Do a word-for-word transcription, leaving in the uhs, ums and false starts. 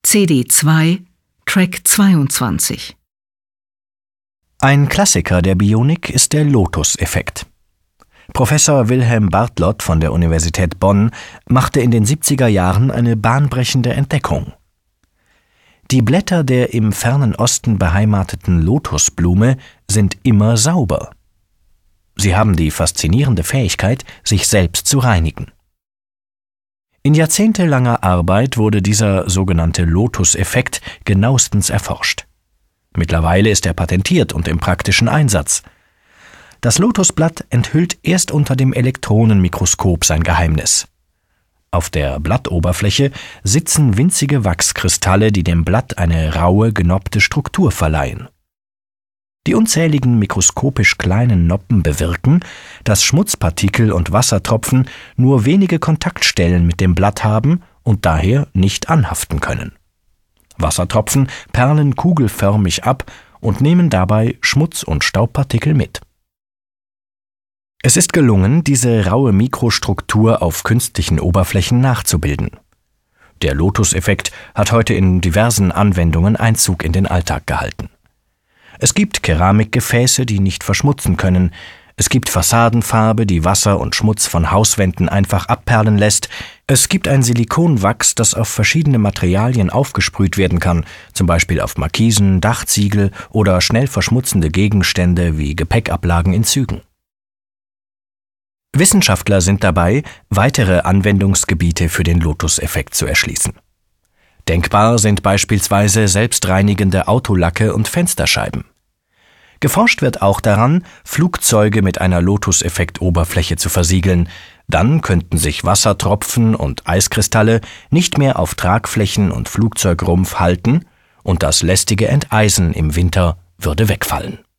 C D zwei, Track zweiundzwanzig. Ein Klassiker der Bionik ist der Lotus-Effekt. Professor Wilhelm Bartlott von der Universität Bonn machte in den siebziger Jahren eine bahnbrechende Entdeckung. Die Blätter der im fernen Osten beheimateten Lotusblume sind immer sauber. Sie haben die faszinierende Fähigkeit, sich selbst zu reinigen. In jahrzehntelanger Arbeit wurde dieser sogenannte Lotus-Effekt genauestens erforscht. Mittlerweile ist er patentiert und im praktischen Einsatz. Das Lotusblatt enthüllt erst unter dem Elektronenmikroskop sein Geheimnis. Auf der Blattoberfläche sitzen winzige Wachskristalle, die dem Blatt eine raue, genoppte Struktur verleihen. Die unzähligen mikroskopisch kleinen Noppen bewirken, dass Schmutzpartikel und Wassertropfen nur wenige Kontaktstellen mit dem Blatt haben und daher nicht anhaften können. Wassertropfen perlen kugelförmig ab und nehmen dabei Schmutz- und Staubpartikel mit. Es ist gelungen, diese raue Mikrostruktur auf künstlichen Oberflächen nachzubilden. Der Lotus-Effekt hat heute in diversen Anwendungen Einzug in den Alltag gehalten. Es gibt Keramikgefäße, die nicht verschmutzen können. Es gibt Fassadenfarbe, die Wasser und Schmutz von Hauswänden einfach abperlen lässt. Es gibt ein Silikonwachs, das auf verschiedene Materialien aufgesprüht werden kann, zum Beispiel auf Markisen, Dachziegel oder schnell verschmutzende Gegenstände wie Gepäckablagen in Zügen. Wissenschaftler sind dabei, weitere Anwendungsgebiete für den Lotus-Effekt zu erschließen. Denkbar sind beispielsweise selbstreinigende Autolacke und Fensterscheiben. Geforscht wird auch daran, Flugzeuge mit einer Lotus-Effekt-Oberfläche zu versiegeln. Dann könnten sich Wassertropfen und Eiskristalle nicht mehr auf Tragflächen und Flugzeugrumpf halten und das lästige Enteisen im Winter würde wegfallen.